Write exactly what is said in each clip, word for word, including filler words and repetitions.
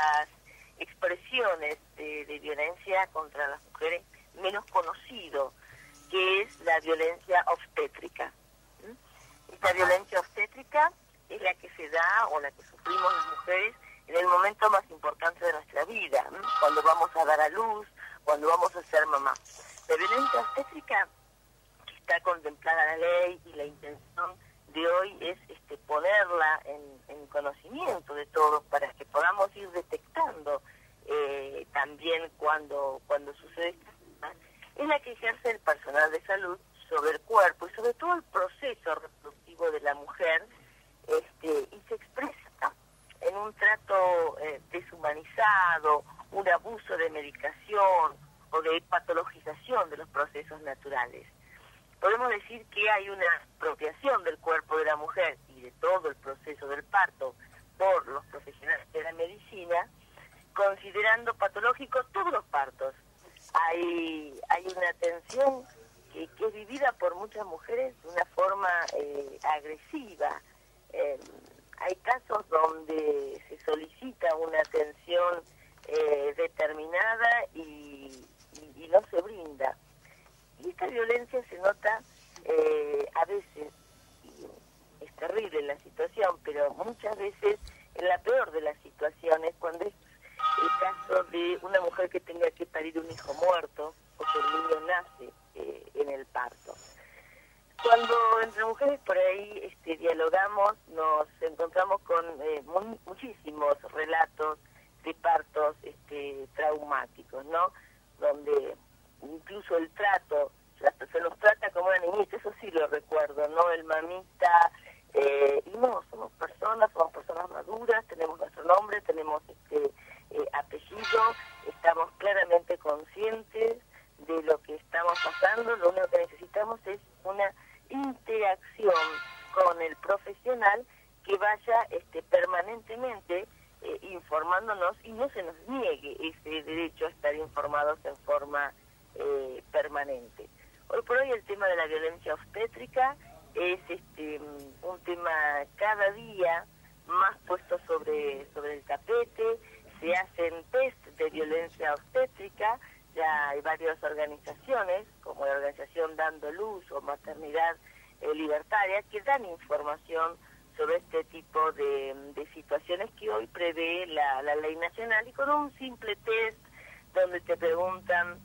las expresiones de, de violencia contra las mujeres menos conocido, que es la violencia obstétrica. ¿Mm? Esta violencia obstétrica es la que se da o la que sufrimos las mujeres en el momento más importante de nuestra vida, ¿m? Cuando vamos a dar a luz, cuando vamos a ser mamá. La violencia obstétrica que está contemplada en la ley y la intención de hoy es este, ponerla en, en conocimiento de todos para que podamos ir detectando eh, también cuando, cuando sucede esta cosa, es la que ejerce el personal de salud sobre el cuerpo y sobre todo el proceso reproductivo de la mujer, este, y se expresa en un trato eh, deshumanizado, un abuso de medicación o de patologización de los procesos naturales. Podemos decir que hay una apropiación del cuerpo de la mujer y de todo el proceso del parto por los profesionales de la medicina, considerando patológicos todos los partos. Hay, hay una atención que, que es vivida por muchas mujeres de una forma eh, agresiva. Eh, hay casos donde se solicita una atención eh, determinada y, y, y no se brinda. Y esta violencia se nota eh, a veces, y es terrible la situación, pero muchas veces en la peor de las situaciones, cuando es el caso de una mujer que tenga que parir un hijo muerto o que el niño nace eh, en el parto. Cuando entre mujeres por ahí este, dialogamos, nos encontramos con eh, muy, muchísimos relatos de partos este, traumáticos, ¿no? Donde incluso el trato, se nos trata como una niñita, eso sí lo recuerdo, ¿no? El mamita, eh, y no, somos personas, somos personas maduras, tenemos nuestro nombre, tenemos este eh, apellido, estamos claramente conscientes de lo que estamos pasando, lo único que necesitamos es una interacción con el profesional que vaya este, permanentemente eh, informándonos y no se nos niegue ese derecho a estar informados en forma eh, permanente. Hoy por hoy el tema de la violencia obstétrica es este, un tema cada día más puesto sobre, sobre el tapete, se hacen test de violencia obstétrica, ya hay varias organizaciones, como la organización Dando Luz o Maternidad eh, Libertaria, que dan información sobre este tipo de, de situaciones que hoy prevé la, la ley nacional, y con un simple test donde te preguntan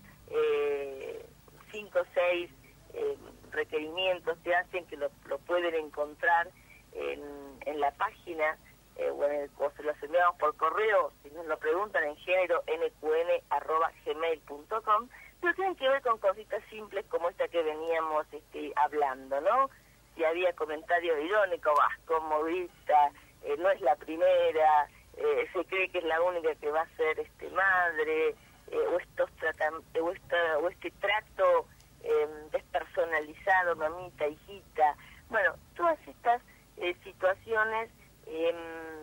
eh, cinco o seis eh, requerimientos, te hacen que lo, lo pueden encontrar en, en la página, eh, o, en el, o se los enviamos por correo, si nos lo preguntan en género n q n arroba gmail punto com, pero tienen que ver con cositas simples como esta que veníamos este, hablando, ¿no? Si había comentarios irónicos, vas como vista, eh, no es la primera, eh, se cree que es la única que va a ser este madre, eh, o estos tratan, o, esta, o este trato eh, despersonalizado, mamita, hijita. Bueno, todas estas eh, situaciones eh,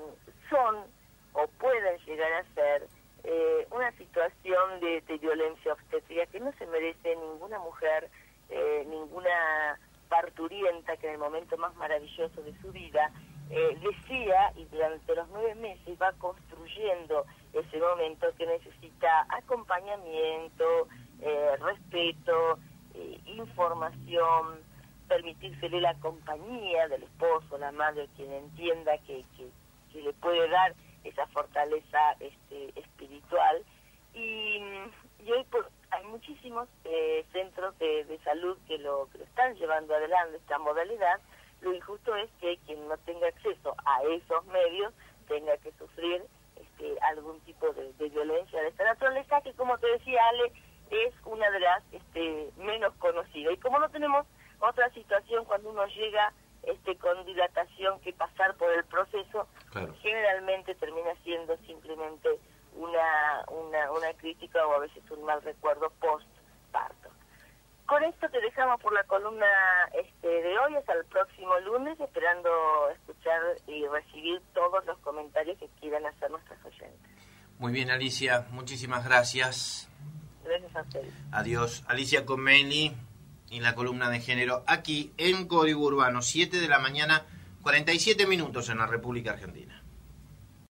son o pueden llegar a ser eh, una situación de, de violencia obstétrica que no se merece ninguna mujer, eh, ninguna parturienta que en el momento más maravilloso de su vida eh, desea, y durante los nueve meses va construyendo ese momento que necesita acompañamiento, eh, respeto, eh, información, permitírsele la compañía del esposo, la madre, quien entienda que, que, que le puede dar esa fortaleza este, espiritual. Y, y hoy por, hay muchísimos eh, centros de, de salud que lo, que lo están llevando adelante esta modalidad. Lo injusto es que quien no tenga acceso a esos medios tenga que sufrir este, algún tipo de, de violencia de esta naturaleza, que, como te decía Ale, es una de las este, menos conocidas. Y como no tenemos otra situación cuando uno llega este, con dilatación que pasar por el proceso, claro, generalmente termina siendo simplemente una, una, una crítica o a veces un mal recuerdo post-parto. Con esto te dejamos por la columna este, de hoy, hasta el próximo lunes, esperando escuchar y recibir todos los comentarios que quieran hacer nuestros oyentes. Muy bien, Alicia, muchísimas gracias. Gracias a ustedes. Adiós. Alicia Comelli, en la columna de género, aquí en Código Urbano, siete de la mañana, cuarenta y siete minutos en la República Argentina.